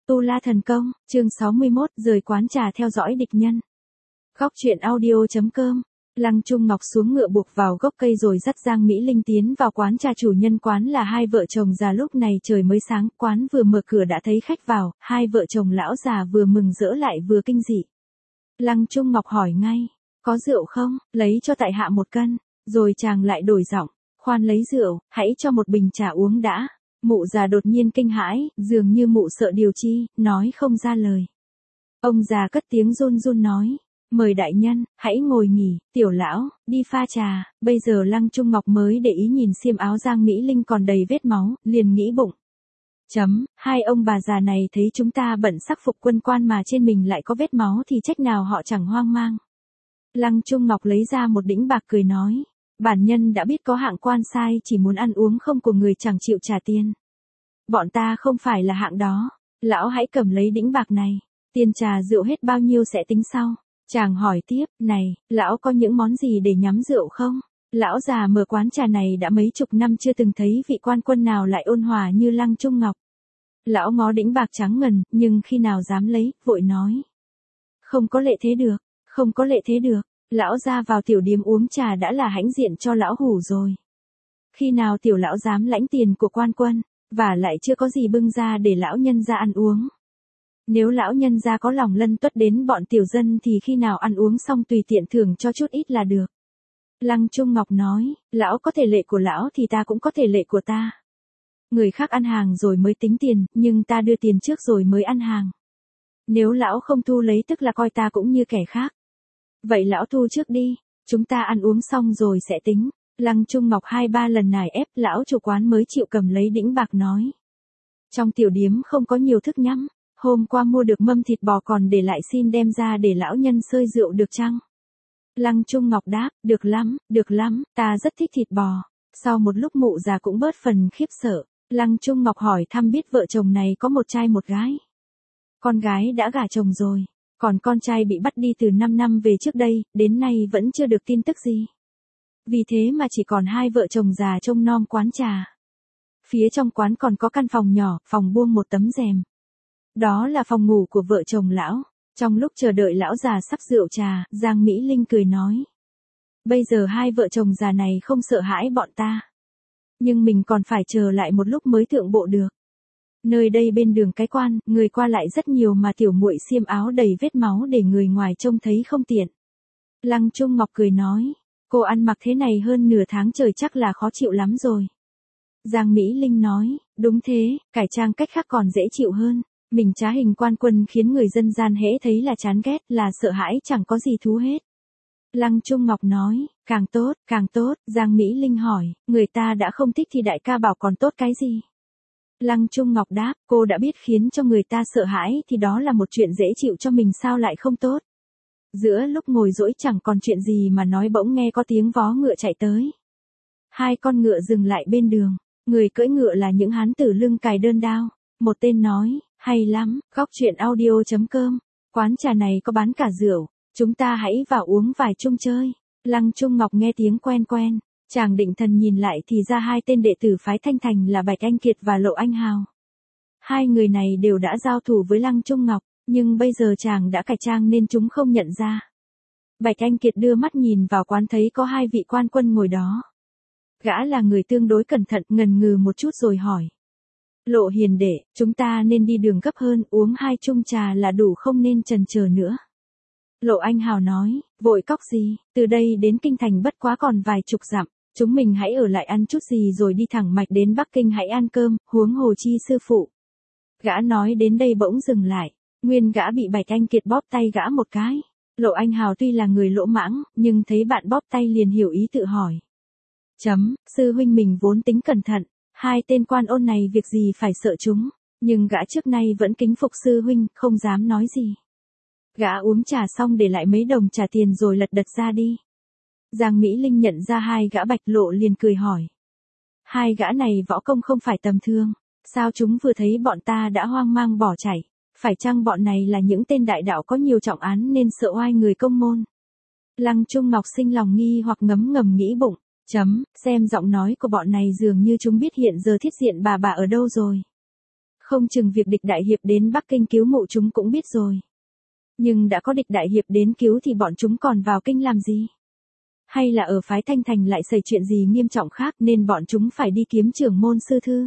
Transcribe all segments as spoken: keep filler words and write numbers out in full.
Tu La Thần Công, chương sáu mươi mốt, rời quán trà theo dõi địch nhân. Góc truyện audio.com. Lăng Trung Ngọc xuống ngựa buộc vào gốc cây rồi dắt Giang Mỹ Linh tiến vào quán trà. Chủ nhân quán là hai vợ chồng già. Lúc này trời mới sáng, quán vừa mở cửa đã thấy khách vào, hai vợ chồng lão già vừa mừng rỡ lại vừa kinh dị. Lăng Trung Ngọc hỏi ngay, có rượu không, lấy cho tại hạ một cân, rồi chàng lại đổi giọng, khoan lấy rượu, hãy cho một bình trà uống đã. Mụ già đột nhiên kinh hãi, dường như mụ sợ điều chi, nói không ra lời. Ông già cất tiếng run run nói, mời đại nhân, hãy ngồi nghỉ, tiểu lão, đi pha trà. Bây giờ Lăng Trung Ngọc mới để ý nhìn xiêm áo Giang Mỹ Linh còn đầy vết máu, liền nghĩ bụng. Chấm, hai ông bà già này thấy chúng ta bận sắc phục quân quan mà trên mình lại có vết máu thì trách nào họ chẳng hoang mang. Lăng Trung Ngọc lấy ra một đĩnh bạc cười nói, bản nhân đã biết có hạng quan sai chỉ muốn ăn uống không của người chẳng chịu trả tiền. Bọn ta không phải là hạng đó, lão hãy cầm lấy đĩnh bạc này, tiền trà rượu hết bao nhiêu sẽ tính sau. Chàng hỏi tiếp, này, lão có những món gì để nhắm rượu không? Lão già mở quán trà này đã mấy chục năm chưa từng thấy vị quan quân nào lại ôn hòa như Lăng Trung Ngọc. Lão ngó đĩnh bạc trắng ngần, nhưng khi nào dám lấy, vội nói. Không có lệ thế được, không có lệ thế được. Lão ra vào tiểu điếm uống trà đã là hãnh diện cho lão hủ rồi. Khi nào tiểu lão dám lãnh tiền của quan quân, và lại chưa có gì bưng ra để lão nhân ra ăn uống. Nếu lão nhân ra có lòng lân tuất đến bọn tiểu dân thì khi nào ăn uống xong tùy tiện thưởng cho chút ít là được. Lăng Trung Ngọc nói, lão có thể lệ của lão thì ta cũng có thể lệ của ta. Người khác ăn hàng rồi mới tính tiền, nhưng ta đưa tiền trước rồi mới ăn hàng. Nếu lão không thu lấy tức là coi ta cũng như kẻ khác. Vậy lão thu trước đi, chúng ta ăn uống xong rồi sẽ tính. Lăng Trung Ngọc hai ba lần nài ép, lão chủ quán mới chịu cầm lấy đĩnh bạc nói. Trong tiểu điếm không có nhiều thức nhắm, hôm qua mua được mâm thịt bò còn để lại, xin đem ra để lão nhân sơi rượu được chăng? Lăng Trung Ngọc đáp, được lắm, được lắm, ta rất thích thịt bò. Sau một lúc mụ già cũng bớt phần khiếp sợ, Lăng Trung Ngọc hỏi thăm biết vợ chồng này có một trai một gái. Con gái đã gả chồng rồi. Còn con trai bị bắt đi từ năm năm về trước đây, đến nay vẫn chưa được tin tức gì. Vì thế mà chỉ còn hai vợ chồng già trông nom quán trà. Phía trong quán còn có căn phòng nhỏ, phòng buông một tấm rèm. Đó là phòng ngủ của vợ chồng lão. Trong lúc chờ đợi lão già sắp rượu trà, Giang Mỹ Linh cười nói. Bây giờ hai vợ chồng già này không sợ hãi bọn ta. Nhưng mình còn phải chờ lại một lúc mới thượng bộ được. Nơi đây bên đường cái quan, người qua lại rất nhiều mà tiểu muội xiêm áo đầy vết máu để người ngoài trông thấy không tiện. Lăng Trung Ngọc cười nói, cô ăn mặc thế này hơn nửa tháng trời chắc là khó chịu lắm rồi. Giang Mỹ Linh nói, đúng thế, cải trang cách khác còn dễ chịu hơn. Mình trá hình quan quân khiến người dân gian hễ thấy là chán ghét, là sợ hãi chẳng có gì thú hết. Lăng Trung Ngọc nói, càng tốt, càng tốt. Giang Mỹ Linh hỏi, người ta đã không thích thì đại ca bảo còn tốt cái gì? Lăng Trung Ngọc đáp, cô đã biết khiến cho người ta sợ hãi thì đó là một chuyện dễ chịu cho mình sao lại không tốt. Giữa lúc ngồi dỗi chẳng còn chuyện gì mà nói bỗng nghe có tiếng vó ngựa chạy tới. Hai con ngựa dừng lại bên đường, người cưỡi ngựa là những hán tử lưng cài đơn đao. Một tên nói, hay lắm, góc truyện audio.com, quán trà này có bán cả rượu, chúng ta hãy vào uống vài chung chơi. Lăng Trung Ngọc nghe tiếng quen quen. Chàng định thần nhìn lại thì ra hai tên đệ tử phái Thanh Thành là Bạch Anh Kiệt và Lộ Anh Hào. Hai người này đều đã giao thủ với Lăng Trung Ngọc, nhưng bây giờ chàng đã cải trang nên chúng không nhận ra. Bạch Anh Kiệt đưa mắt nhìn vào quán thấy có hai vị quan quân ngồi đó. Gã là người tương đối cẩn thận, ngần ngừ một chút rồi hỏi. Lộ hiền đệ, chúng ta nên đi đường gấp hơn, uống hai chung trà là đủ không nên chần chờ nữa. Lộ Anh Hào nói, vội cóc gì, từ đây đến Kinh Thành bất quá còn vài chục dặm. Chúng mình hãy ở lại ăn chút gì rồi đi thẳng mạch đến Bắc Kinh hãy ăn cơm, huống hồ chi sư phụ. Gã nói đến đây bỗng dừng lại, nguyên gã bị Bạch Anh Kiệt bóp tay gã một cái. Lộ Anh Hào tuy là người lỗ mãng, nhưng thấy bạn bóp tay liền hiểu ý tự hỏi. Chấm, sư huynh mình vốn tính cẩn thận, hai tên quan ôn này việc gì phải sợ chúng, nhưng gã trước nay vẫn kính phục sư huynh, không dám nói gì. Gã uống trà xong để lại mấy đồng trả tiền rồi lật đật ra đi. Giang Mỹ Linh nhận ra hai gã Bạch Lộ liền cười hỏi. Hai gã này võ công không phải tầm thường, sao chúng vừa thấy bọn ta đã hoang mang bỏ chạy, phải chăng bọn này là những tên đại đạo có nhiều trọng án nên sợ oai người công môn? Lăng Trung Ngọc sinh lòng nghi hoặc ngấm ngầm nghĩ bụng, chấm, xem giọng nói của bọn này dường như chúng biết hiện giờ thiết diện bà bà ở đâu rồi. Không chừng việc địch đại hiệp đến Bắc Kinh cứu mụ chúng cũng biết rồi. Nhưng đã có địch đại hiệp đến cứu thì bọn chúng còn vào kinh làm gì? Hay là ở phái Thanh Thành lại xảy chuyện gì nghiêm trọng khác nên bọn chúng phải đi kiếm trưởng môn sư thư?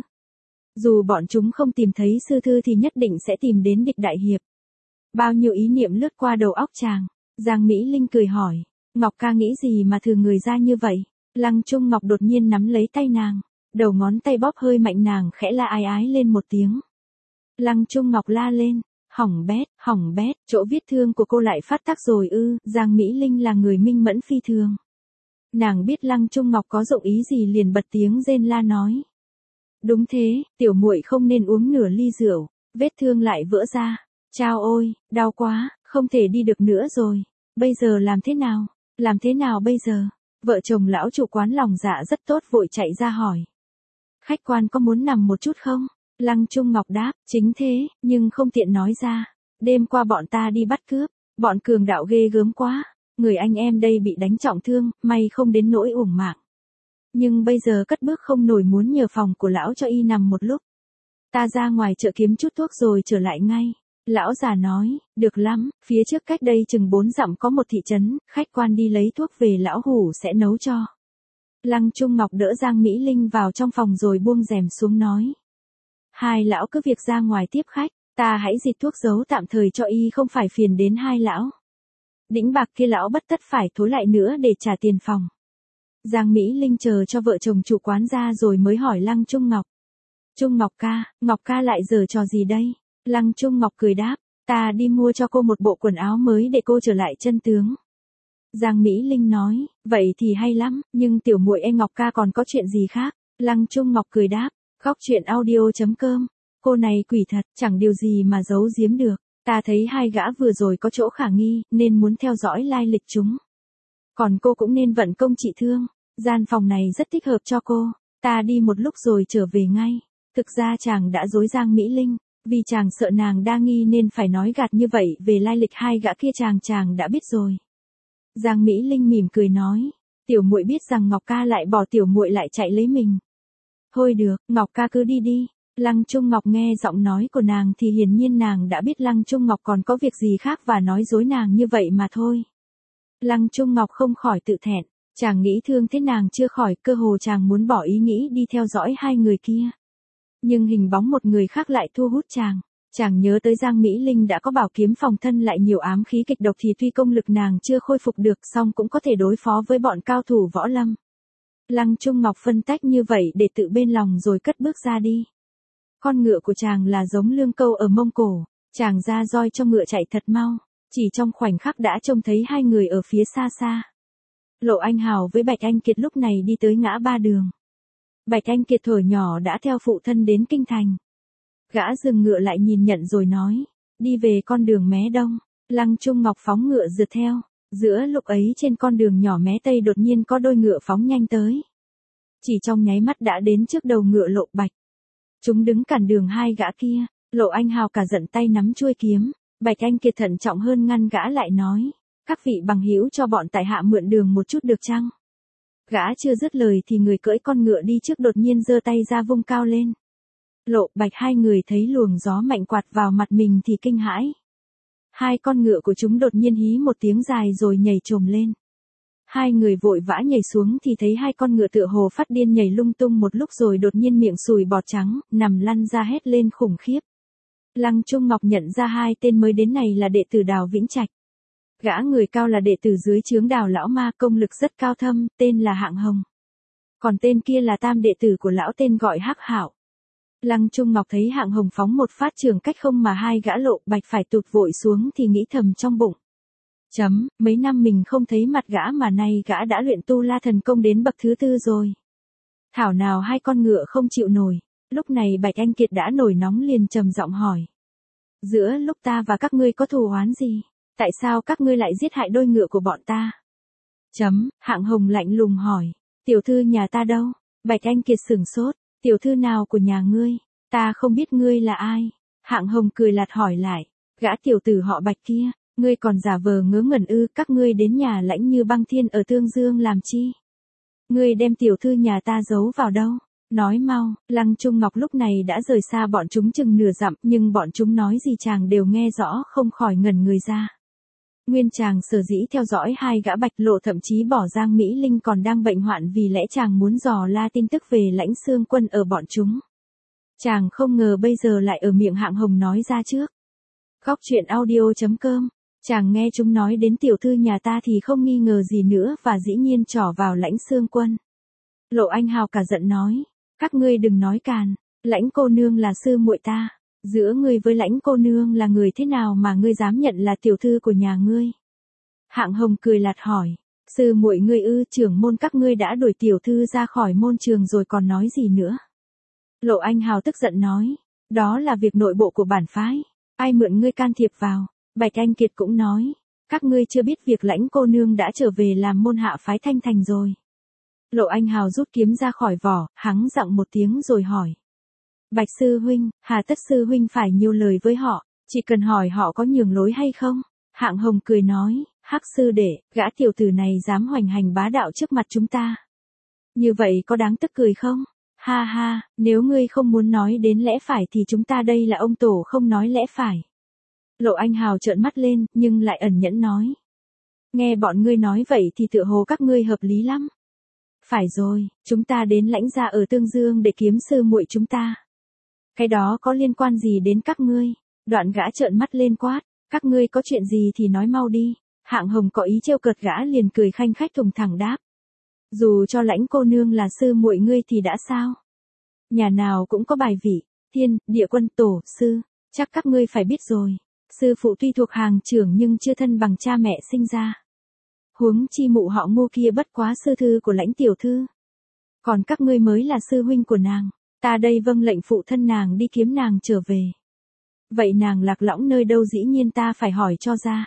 Dù bọn chúng không tìm thấy sư thư thì nhất định sẽ tìm đến địch đại hiệp. Bao nhiêu ý niệm lướt qua đầu óc chàng. Giang Mỹ Linh cười hỏi, Ngọc ca nghĩ gì mà thừa người ra như vậy? Lăng Trung Ngọc đột nhiên nắm lấy tay nàng, đầu ngón tay bóp hơi mạnh nàng khẽ la ái ái lên một tiếng. Lăng Trung Ngọc la lên, hỏng bét, hỏng bét, chỗ vết thương của cô lại phát tác rồi ư? Giang Mỹ Linh là người minh mẫn phi thường. Nàng biết Lăng Trung Ngọc có dụng ý gì liền bật tiếng rên la nói. Đúng thế, tiểu muội không nên uống nửa ly rượu, vết thương lại vỡ ra. Chao ôi, đau quá, không thể đi được nữa rồi. Bây giờ làm thế nào? Làm thế nào bây giờ? Vợ chồng lão chủ quán lòng dạ rất tốt vội chạy ra hỏi. Khách quan có muốn nằm một chút không? Lăng Trung Ngọc đáp, chính thế, nhưng không tiện nói ra. Đêm qua bọn ta đi bắt cướp, bọn cường đạo ghê gớm quá. Người anh em đây bị đánh trọng thương, may không đến nỗi uổng mạng. Nhưng bây giờ cất bước không nổi muốn nhờ phòng của lão cho y nằm một lúc. Ta ra ngoài chợ kiếm chút thuốc rồi trở lại ngay. Lão già nói, được lắm, phía trước cách đây chừng bốn dặm có một thị trấn, khách quan đi lấy thuốc về lão hủ sẽ nấu cho. Lăng Trung Ngọc đỡ Giang Mỹ Linh vào trong phòng rồi buông rèm xuống nói. Hai lão cứ việc ra ngoài tiếp khách, ta hãy dịch thuốc giấu tạm thời cho y không phải phiền đến hai lão. Đĩnh bạc kia lão bất tất phải thối lại nữa để trả tiền phòng. Giang Mỹ Linh chờ cho vợ chồng chủ quán ra rồi mới hỏi Lăng Trung Ngọc. Trung Ngọc ca, Ngọc ca lại giở trò gì đây? Lăng Trung Ngọc cười đáp, ta đi mua cho cô một bộ quần áo mới để cô trở lại chân tướng. Giang Mỹ Linh nói, vậy thì hay lắm, nhưng tiểu muội em Ngọc ca còn có chuyện gì khác? Lăng Trung Ngọc cười đáp, khóc chuyện audio chấm com, cô này quỷ thật, chẳng điều gì mà giấu giếm được. Ta thấy hai gã vừa rồi có chỗ khả nghi, nên muốn theo dõi lai lịch chúng. Còn cô cũng nên vận công trị thương, gian phòng này rất thích hợp cho cô, ta đi một lúc rồi trở về ngay. Thực ra chàng đã dối Giang Mỹ Linh, vì chàng sợ nàng đa nghi nên phải nói gạt như vậy về lai lịch hai gã kia chàng chàng đã biết rồi. Giang Mỹ Linh mỉm cười nói, tiểu muội biết rằng Ngọc ca lại bỏ tiểu muội lại chạy lấy mình. Thôi được, Ngọc ca cứ đi đi. Lăng Trung Ngọc nghe giọng nói của nàng thì hiển nhiên nàng đã biết Lăng Trung Ngọc còn có việc gì khác và nói dối nàng như vậy mà thôi. Lăng Trung Ngọc không khỏi tự thẹn, chàng nghĩ thương thế nàng chưa khỏi, cơ hồ chàng muốn bỏ ý nghĩ đi theo dõi hai người kia. Nhưng hình bóng một người khác lại thu hút chàng. Chàng nhớ tới Giang Mỹ Linh đã có bảo kiếm phòng thân lại nhiều ám khí kịch độc thì tuy công lực nàng chưa khôi phục được song cũng có thể đối phó với bọn cao thủ võ lâm. Lăng Trung Ngọc phân tách như vậy để tự bên lòng rồi cất bước ra đi. Con ngựa của chàng là giống lương câu ở Mông Cổ, chàng ra roi cho ngựa chạy thật mau, chỉ trong khoảnh khắc đã trông thấy hai người ở phía xa xa. Lộ Anh Hào với Bạch Anh Kiệt lúc này đi tới ngã ba đường. Bạch Anh Kiệt thuở nhỏ đã theo phụ thân đến kinh thành. Gã dừng ngựa lại nhìn nhận rồi nói, đi về con đường mé đông. Lăng Trung Ngọc phóng ngựa rượt theo, giữa lúc ấy trên con đường nhỏ mé tây đột nhiên có đôi ngựa phóng nhanh tới. Chỉ trong nháy mắt đã đến trước đầu ngựa Lộ Bạch. Chúng đứng cản đường hai gã kia, Lộ Anh Hào cả giận tay nắm chuôi kiếm, Bạch Anh Kiệt thận trọng hơn ngăn gã lại nói, các vị bằng hữu cho bọn tại hạ mượn đường một chút được chăng? Gã chưa dứt lời thì người cưỡi con ngựa đi trước đột nhiên giơ tay ra vung cao lên. Lộ Bạch hai người thấy luồng gió mạnh quạt vào mặt mình thì kinh hãi. Hai con ngựa của chúng đột nhiên hí một tiếng dài rồi nhảy chồm lên. Hai người vội vã nhảy xuống thì thấy hai con ngựa tựa hồ phát điên nhảy lung tung một lúc rồi đột nhiên miệng sùi bọt trắng, nằm lăn ra hét lên khủng khiếp. Lăng Trung Ngọc nhận ra hai tên mới đến này là đệ tử Đào Vĩnh Trạch. Gã người cao là đệ tử dưới trướng Đào lão ma, công lực rất cao thâm, tên là Hạng Hồng. Còn tên kia là tam đệ tử của lão tên gọi Hắc Hạo. Lăng Trung Ngọc thấy Hạng Hồng phóng một phát trường cách không mà hai gã Lộ Bạch phải tụt vội xuống thì nghĩ thầm trong bụng. Chấm, mấy năm mình không thấy mặt gã mà nay gã đã luyện tu la thần công đến bậc thứ tư rồi. Thảo nào hai con ngựa không chịu nổi. Lúc này Bạch Anh Kiệt đã nổi nóng liền trầm giọng hỏi. Giữa lúc ta và các ngươi có thù oán gì? Tại sao các ngươi lại giết hại đôi ngựa của bọn ta? Chấm, Hạng Hồng lạnh lùng hỏi. Tiểu thư nhà ta đâu? Bạch Anh Kiệt sửng sốt. Tiểu thư nào của nhà ngươi? Ta không biết ngươi là ai. Hạng Hồng cười lạt hỏi lại. Gã tiểu tử họ Bạch kia, ngươi còn giả vờ ngớ ngẩn ư? Các ngươi đến nhà Lãnh Như Băng Thiên ở Tương Dương làm chi? Ngươi đem tiểu thư nhà ta giấu vào đâu? Nói mau, Lăng Trung Ngọc lúc này đã rời xa bọn chúng chừng nửa dặm, nhưng bọn chúng nói gì chàng đều nghe rõ, không khỏi ngẩn người ra. Nguyên chàng sở dĩ theo dõi hai gã Bạch Lộ, thậm chí bỏ Giang Mỹ Linh còn đang bệnh hoạn vì lẽ chàng muốn dò la tin tức về Lãnh Xương Quân ở bọn chúng. Chàng không ngờ bây giờ lại ở miệng Hạng Hồng nói ra trước. Góc truyện audio chấm com. Chàng nghe chúng nói đến tiểu thư nhà ta thì không nghi ngờ gì nữa và dĩ nhiên trỏ vào Lãnh Xương Quân. Lộ Anh Hào cả giận nói, các ngươi đừng nói càn, Lãnh cô nương là sư muội ta, giữa ngươi với Lãnh cô nương là người thế nào mà ngươi dám nhận là tiểu thư của nhà ngươi? Hạng Hồng cười lạt hỏi, sư muội ngươi ư? Trưởng môn các ngươi đã đuổi tiểu thư ra khỏi môn trường rồi còn nói gì nữa? Lộ Anh Hào tức giận nói, đó là việc nội bộ của bản phái, ai mượn ngươi can thiệp vào? Bạch Anh Kiệt cũng nói, các ngươi chưa biết việc Lãnh cô nương đã trở về làm môn hạ phái Thanh Thành rồi. Lộ Anh Hào rút kiếm ra khỏi vỏ, hắng giọng một tiếng rồi hỏi. Bạch sư huynh, hà tất sư huynh phải nhiều lời với họ, chỉ cần hỏi họ có nhường lối hay không? Hạng Hồng cười nói, hắc sư đệ, gã tiểu tử này dám hoành hành bá đạo trước mặt chúng ta. Như vậy có đáng tức cười không? Ha ha, nếu ngươi không muốn nói đến lẽ phải thì chúng ta đây là ông tổ không nói lẽ phải. Lộ Anh Hào trợn mắt lên, nhưng lại ẩn nhẫn nói. Nghe bọn ngươi nói vậy thì tựa hồ các ngươi hợp lý lắm. Phải rồi, chúng ta đến Lãnh gia ở Tương Dương để kiếm sư muội chúng ta. Cái đó có liên quan gì đến các ngươi? Đoạn gã trợn mắt lên quát, các ngươi có chuyện gì thì nói mau đi. Hạng Hồng có ý trêu cợt gã liền cười khanh khách thùng thẳng đáp. Dù cho Lãnh cô nương là sư muội ngươi thì đã sao? Nhà nào cũng có bài vị, thiên, địa quân tổ, sư, chắc các ngươi phải biết rồi. Sư phụ tuy thuộc hàng trưởng nhưng chưa thân bằng cha mẹ sinh ra. Huống chi mụ họ Ngô kia bất quá sư thư của Lãnh tiểu thư. Còn các ngươi mới là sư huynh của nàng, ta đây vâng lệnh phụ thân nàng đi kiếm nàng trở về. Vậy nàng lạc lõng nơi đâu dĩ nhiên ta phải hỏi cho ra.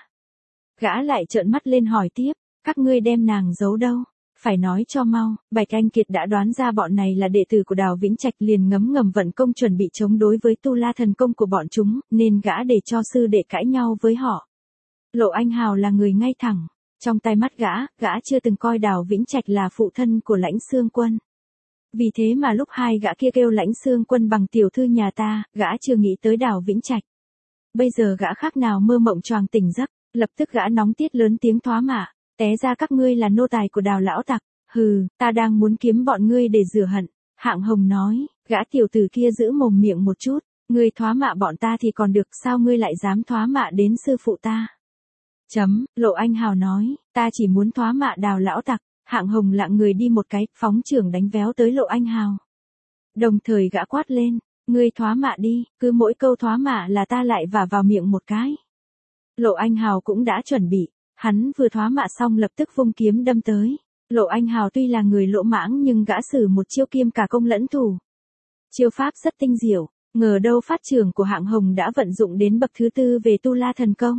Gã lại trợn mắt lên hỏi tiếp, các ngươi đem nàng giấu đâu? Phải nói cho mau. Bạch Anh Kiệt đã đoán ra bọn này là đệ tử của Đào Vĩnh Trạch, liền ngấm ngầm vận công chuẩn bị chống đối với tu la thần công của bọn chúng, nên gã để cho sư đệ cãi nhau với họ. Lộ Anh Hào là người ngay thẳng, trong tay mắt gã, gã chưa từng coi Đào Vĩnh Trạch là phụ thân của Lãnh Xương Quân. Vì thế mà lúc hai gã kia kêu Lãnh Xương Quân bằng tiểu thư nhà ta, gã chưa nghĩ tới Đào Vĩnh Trạch. Bây giờ gã khác nào mơ mộng choàng tỉnh giấc, lập tức gã nóng tiết lớn tiếng thoá mạ. Té ra các ngươi là nô tài của Đào lão tặc, hừ, ta đang muốn kiếm bọn ngươi để rửa hận. Hạng Hồng nói, gã tiểu tử kia giữ mồm miệng một chút, ngươi thoá mạ bọn ta thì còn được, sao ngươi lại dám thoá mạ đến sư phụ ta? Chấm, Lộ Anh Hào nói, ta chỉ muốn thoá mạ Đào lão tặc. Hạng Hồng lặng người đi một cái, phóng chưởng đánh véo tới Lộ Anh Hào. Đồng thời gã quát lên, ngươi thoá mạ đi, cứ mỗi câu thoá mạ là ta lại vả vào miệng một cái. Lộ Anh Hào cũng đã chuẩn bị. Hắn vừa thoá mạ xong lập tức vung kiếm đâm tới. Lộ Anh Hào tuy là người lỗ mãng nhưng gã sử một chiêu kiêm cả công lẫn thủ. Chiêu pháp rất tinh diệu, ngờ đâu phát trưởng của Hạng Hồng đã vận dụng đến bậc thứ tư về tu la thần công.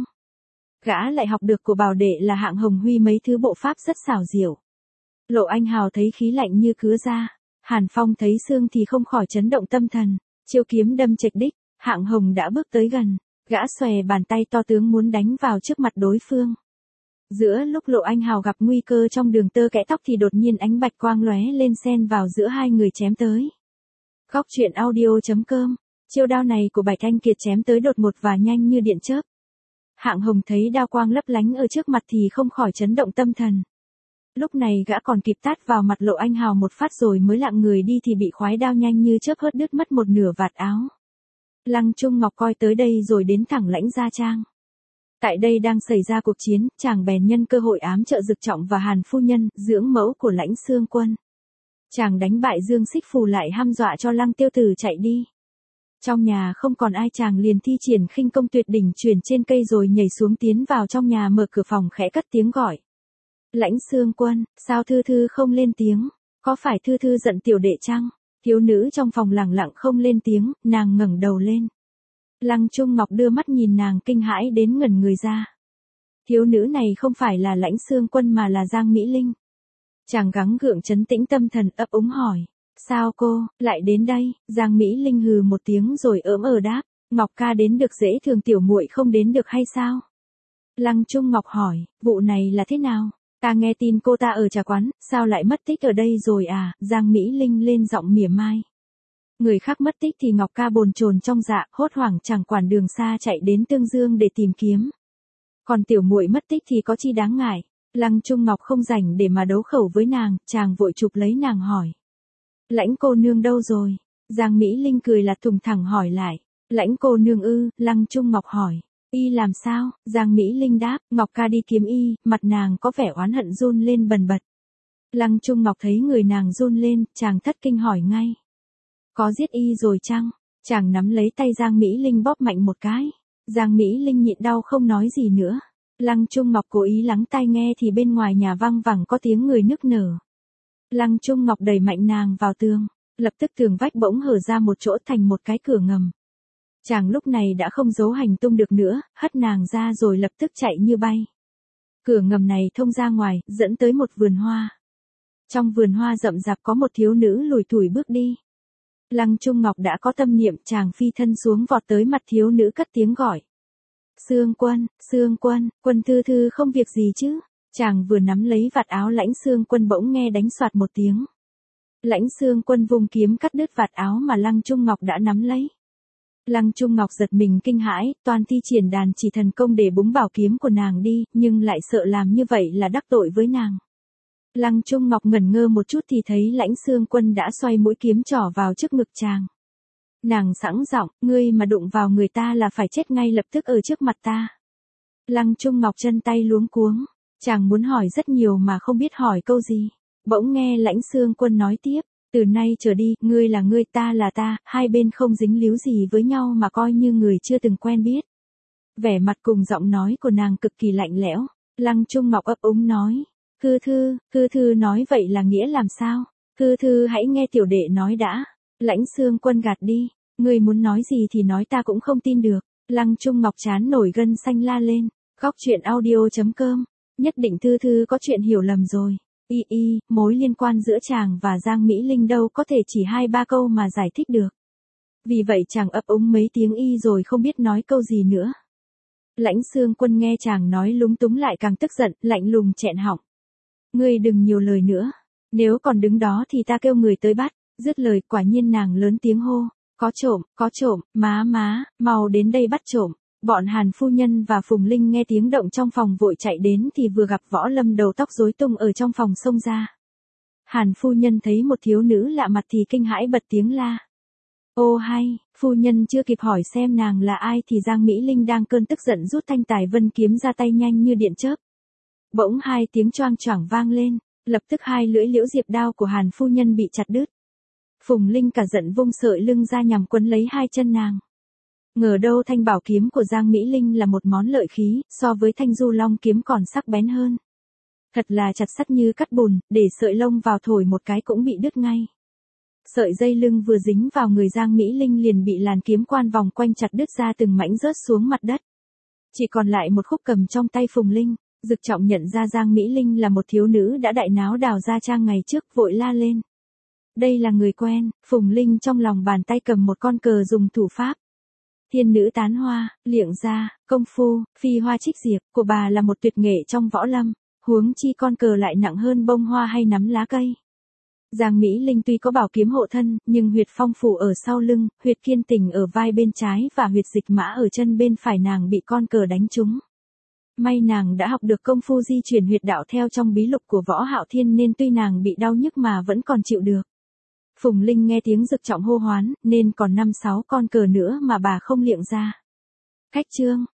Gã lại học được của bảo đệ là Hạng Hồng Huy mấy thứ bộ pháp rất xảo diệu. Lộ Anh Hào thấy khí lạnh như cứa ra, Hàn Phong thấy xương thì không khỏi chấn động tâm thần. Chiêu kiếm đâm trịch đích, Hạng Hồng đã bước tới gần, gã xòe bàn tay to tướng muốn đánh vào trước mặt đối phương. Giữa lúc Lộ Anh Hào gặp nguy cơ trong đường tơ kẽ tóc thì đột nhiên ánh bạch quang lóe lên xen vào giữa hai người chém tới. Góc truyện audio chấm com. Chiêu đao này của Bạch Anh Kiệt chém tới đột ngột và nhanh như điện chớp. Hạng Hồng thấy đao quang lấp lánh ở trước mặt thì không khỏi chấn động tâm thần. Lúc này gã còn kịp tát vào mặt Lộ Anh Hào một phát rồi mới lặng người đi thì bị khoái đao nhanh như chớp hớt đứt mất một nửa vạt áo. Lăng Trung Ngọc coi tới đây rồi đến thẳng Lãnh gia trang. Tại đây đang xảy ra cuộc chiến, chàng bèn nhân cơ hội ám trợ Dực Trọng và Hàn phu nhân, dưỡng mẫu của Lãnh Xương Quân. Chàng đánh bại Dương Xích Phù lại hăm dọa cho Lăng Tiêu Tử chạy đi. Trong nhà không còn ai, chàng liền thi triển khinh công tuyệt đỉnh chuyển trên cây rồi nhảy xuống tiến vào trong nhà, mở cửa phòng khẽ cất tiếng gọi. Lãnh Xương Quân, sao Thư Thư không lên tiếng? Có phải Thư Thư giận tiểu đệ chăng? Thiếu nữ trong phòng lẳng lặng không lên tiếng, nàng ngẩng đầu lên. Lăng Trung Ngọc đưa mắt nhìn nàng kinh hãi đến ngẩn người ra. Thiếu nữ này không phải là Lãnh Xương Quân mà là Giang Mỹ Linh. Chàng gắng gượng trấn tĩnh tâm thần, ấp úng hỏi. Sao cô, lại đến đây? Giang Mỹ Linh hừ một tiếng rồi ỡm ờ đáp. Ngọc ca đến được dễ thường, tiểu muội không đến được hay sao? Lăng Trung Ngọc hỏi, vụ này là thế nào? Ta nghe tin cô ta ở trà quán, sao lại mất tích ở đây rồi à? Giang Mỹ Linh lên giọng mỉa mai. Người khác mất tích thì Ngọc Ca bồn chồn trong dạ, hốt hoảng chẳng quản đường xa chạy đến Tương Dương để tìm kiếm. Còn tiểu muội mất tích thì có chi đáng ngại. Lăng Trung Ngọc không rảnh để mà đấu khẩu với nàng, chàng vội chụp lấy nàng hỏi. Lãnh cô nương đâu rồi? Giang Mỹ Linh cười là thùng thẳng hỏi lại. Lãnh cô nương ư? Lăng Trung Ngọc hỏi. Y làm sao? Giang Mỹ Linh đáp, Ngọc Ca đi kiếm y, mặt nàng có vẻ oán hận run lên bần bật. Lăng Trung Ngọc thấy người nàng run lên, chàng thất kinh hỏi ngay. Có giết y rồi chăng? Chàng nắm lấy tay Giang Mỹ Linh bóp mạnh một cái. Giang Mỹ Linh nhịn đau không nói gì nữa. Lăng Trung Ngọc cố ý lắng tai nghe thì bên ngoài nhà vang vẳng có tiếng người nức nở. Lăng Trung Ngọc đẩy mạnh nàng vào tường. Lập tức tường vách bỗng hở ra một chỗ thành một cái cửa ngầm. Chàng lúc này đã không giấu hành tung được nữa, hất nàng ra rồi lập tức chạy như bay. Cửa ngầm này thông ra ngoài, dẫn tới một vườn hoa. Trong vườn hoa rậm rạp có một thiếu nữ lủi thủi bước đi. Lăng Trung Ngọc đã có tâm niệm, chàng phi thân xuống vọt tới mặt thiếu nữ cất tiếng gọi. Sương Quân, Sương Quân, Quân thư thư không việc gì chứ? Chàng vừa nắm lấy vạt áo Lãnh Sương Quân bỗng nghe đánh soạt một tiếng. Lãnh Sương Quân vung kiếm cắt đứt vạt áo mà Lăng Trung Ngọc đã nắm lấy. Lăng Trung Ngọc giật mình kinh hãi, toàn thi triển đàn chỉ thần công để búng bảo kiếm của nàng đi, nhưng lại sợ làm như vậy là đắc tội với nàng. Lăng Trung Ngọc ngẩn ngơ một chút thì thấy Lãnh Sương Quân đã xoay mũi kiếm trỏ vào trước ngực chàng. Nàng sẵn giọng, ngươi mà đụng vào người ta là phải chết ngay lập tức ở trước mặt ta. Lăng Trung Ngọc chân tay luống cuống, chàng muốn hỏi rất nhiều mà không biết hỏi câu gì. Bỗng nghe Lãnh Sương Quân nói tiếp, từ nay trở đi, ngươi là ngươi, ta là ta, hai bên không dính líu gì với nhau mà coi như người chưa từng quen biết. Vẻ mặt cùng giọng nói của nàng cực kỳ lạnh lẽo. Lăng Trung Ngọc ấp úng nói, Cư thư, cư thư nói vậy là nghĩa làm sao? Cư thư hãy nghe tiểu đệ nói đã. Lãnh Sương Quân gạt đi, ngươi muốn nói gì thì nói, ta cũng không tin được. Lăng Trung Ngọc chán nổi gân xanh la lên. Góc truyện audio chấm com. Nhất định thư thư có chuyện hiểu lầm rồi. Y y, mối liên quan giữa chàng và Giang Mỹ Linh đâu có thể chỉ hai ba câu mà giải thích được. Vì vậy chàng ấp úng mấy tiếng y rồi không biết nói câu gì nữa. Lãnh Sương Quân nghe chàng nói lúng túng lại càng tức giận, lạnh lùng chẹn họng. Ngươi đừng nhiều lời nữa. Nếu còn đứng đó thì ta kêu người tới bắt. Dứt lời quả nhiên nàng lớn tiếng hô. Có trộm, có trộm, má má, mau đến đây bắt trộm. Bọn Hàn phu nhân và Phùng Linh nghe tiếng động trong phòng vội chạy đến thì vừa gặp Võ Lâm đầu tóc rối tung ở trong phòng xông ra. Hàn phu nhân thấy một thiếu nữ lạ mặt thì kinh hãi bật tiếng la. Ô hay, phu nhân chưa kịp hỏi xem nàng là ai thì Giang Mỹ Linh đang cơn tức giận rút thanh tài vân kiếm ra tay nhanh như điện chớp. Bỗng hai tiếng choang choảng vang lên, lập tức hai lưỡi liễu diệp đao của Hàn phu nhân bị chặt đứt. Phùng Linh cả giận vung sợi lưng ra nhằm quấn lấy hai chân nàng. Ngờ đâu thanh bảo kiếm của Giang Mỹ Linh là một món lợi khí, so với thanh du long kiếm còn sắc bén hơn. Thật là chặt sắt như cắt bùn, để sợi lông vào thổi một cái cũng bị đứt ngay. Sợi dây lưng vừa dính vào người Giang Mỹ Linh liền bị làn kiếm quan vòng quanh chặt đứt ra từng mảnh rớt xuống mặt đất. Chỉ còn lại một khúc cầm trong tay Phùng Linh. Dực Trọng nhận ra Giang Mỹ Linh là một thiếu nữ đã đại náo đào gia trang ngày trước, vội la lên. Đây là người quen. Phùng Linh trong lòng bàn tay cầm một con cờ dùng thủ pháp. Thiên nữ tán hoa, liệng gia, công phu, phi hoa trích diệp của bà là một tuyệt nghệ trong võ lâm, huống chi con cờ lại nặng hơn bông hoa hay nắm lá cây. Giang Mỹ Linh tuy có bảo kiếm hộ thân, nhưng huyệt phong phủ ở sau lưng, huyệt kiên tình ở vai bên trái và huyệt dịch mã ở chân bên phải nàng bị con cờ đánh trúng. May nàng đã học được công phu di chuyển huyệt đạo theo trong bí lục của Võ Hạo Thiên nên tuy nàng bị đau nhức mà vẫn còn chịu được. Phùng Linh nghe tiếng Dực Trọng hô hoán, nên còn năm sáu con cờ nữa mà bà không liệng ra. Khách trương,